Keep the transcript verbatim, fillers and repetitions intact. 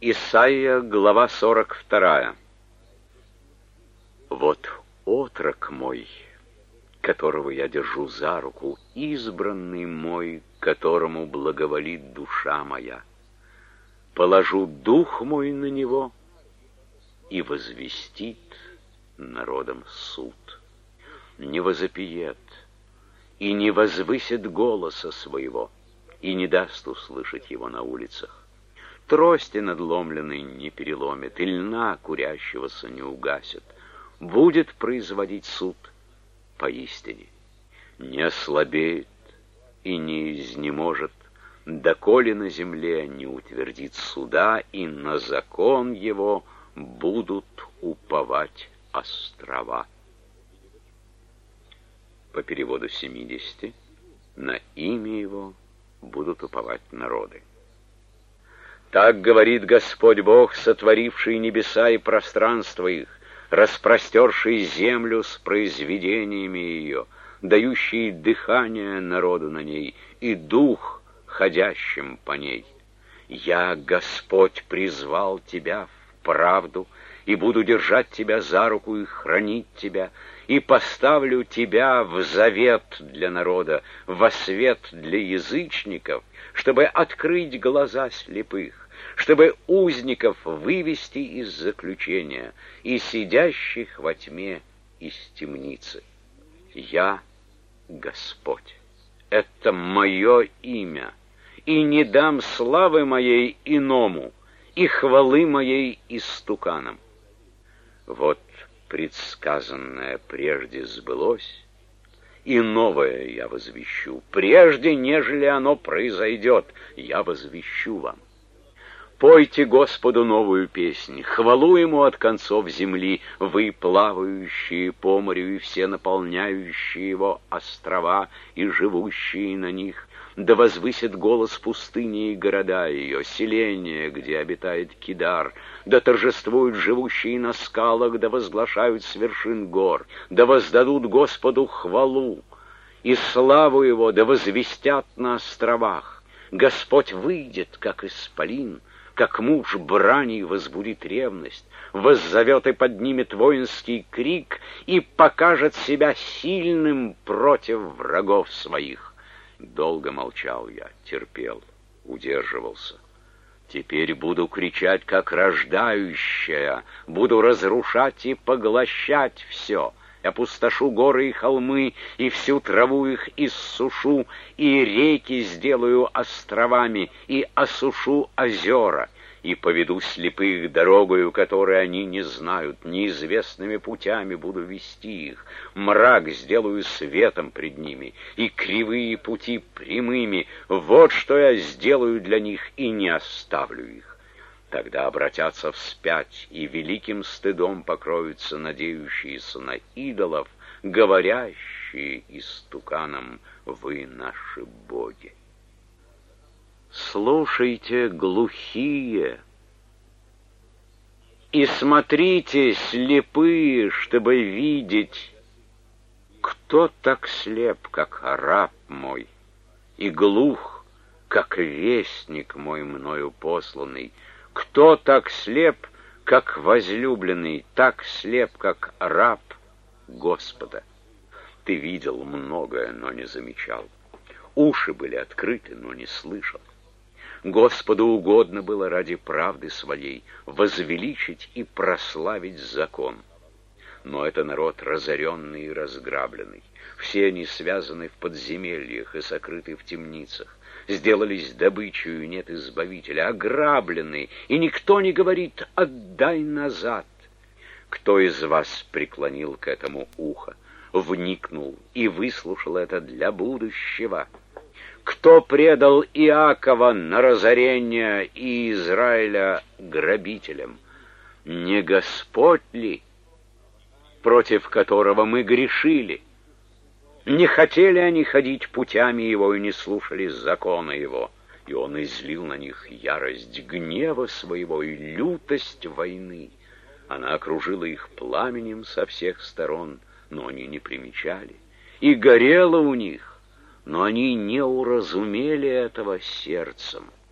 Исайя, глава сорок вторая. Вот отрок мой, которого я держу за руку, избранный мой, которому благоволит душа моя. Положу дух мой на него и возвестит народом суд. Не возопиет и не возвысит голоса своего, и не даст услышать его на улицах. Трости надломленной не переломит, и льна курящегося не угасит. Будет производить суд поистине. Не ослабеет и не изнеможет, доколе на земле не утвердит суда, и на закон его будут уповать острова. По переводу семидесяти, на имя его будут уповать народы. Так говорит Господь Бог, сотворивший небеса и пространство их, распростерший землю с произведениями ее, дающий дыхание народу на ней и дух ходящим по ней. Я, Господь, призвал тебя в правду, и буду держать тебя за руку и хранить тебя, и поставлю тебя в завет для народа, во свет для язычников, чтобы открыть глаза слепых, чтобы узников вывести из заключения и сидящих во тьме из темницы. Я Господь, это мое имя, и не дам славы моей иному, и хвалы моей истуканам. Вот предсказанное прежде сбылось, и новое я возвещу. Прежде, нежели оно произойдет, я возвещу вам. Пойте Господу новую песнь, хвалу Ему от концов земли, вы, плавающие по морю, и все наполняющие его острова, и живущие на них. Да возвысит голос пустыни и города ее, селения, где обитает Кидар. Да торжествуют живущие на скалах, да возглашают с вершин гор. Да воздадут Господу хвалу и славу Его, да возвестят на островах. Господь выйдет, как исполин, как муж брани возбудит ревность, воззовет и поднимет воинский крик и покажет себя сильным против врагов своих. Долго молчал я, терпел, удерживался. Теперь буду кричать, как рождающая, буду разрушать и поглощать все. Опустошу горы и холмы, и всю траву их иссушу, и реки сделаю островами, и осушу озера, и поведу слепых дорогою, которой они не знают, неизвестными путями буду вести их, мрак сделаю светом пред ними, и кривые пути прямыми. Вот что я сделаю для них, и не оставлю их. Тогда обратятся вспять, и великим стыдом покроются надеющиеся на идолов, говорящие истуканам: вы наши боги. Слушайте, глухие, и смотрите, слепые, чтобы видеть. Кто так слеп, как раб мой, и глух, как вестник мой мною посланный? Кто так слеп, как возлюбленный, так слеп, как раб Господа? Ты видел многое, но не замечал. Уши были открыты, но не слышал. Господу угодно было ради правды своей возвеличить и прославить закон. Но это народ разоренный и разграбленный. Все они связаны в подземельях и сокрыты в темницах. Сделались добычей, нет избавителя, ограблены, и никто не говорит: отдай назад. Кто из вас преклонил к этому ухо, вникнул и выслушал это для будущего? Кто предал Иакова на разорение и Израиля грабителям? Не Господь ли, против которого мы грешили? Не хотели они ходить путями его и не слушали закона его, и он излил на них ярость гнева своего и лютость войны. Она окружила их пламенем со всех сторон, но они не примечали, и горело у них, но они не уразумели этого сердцем.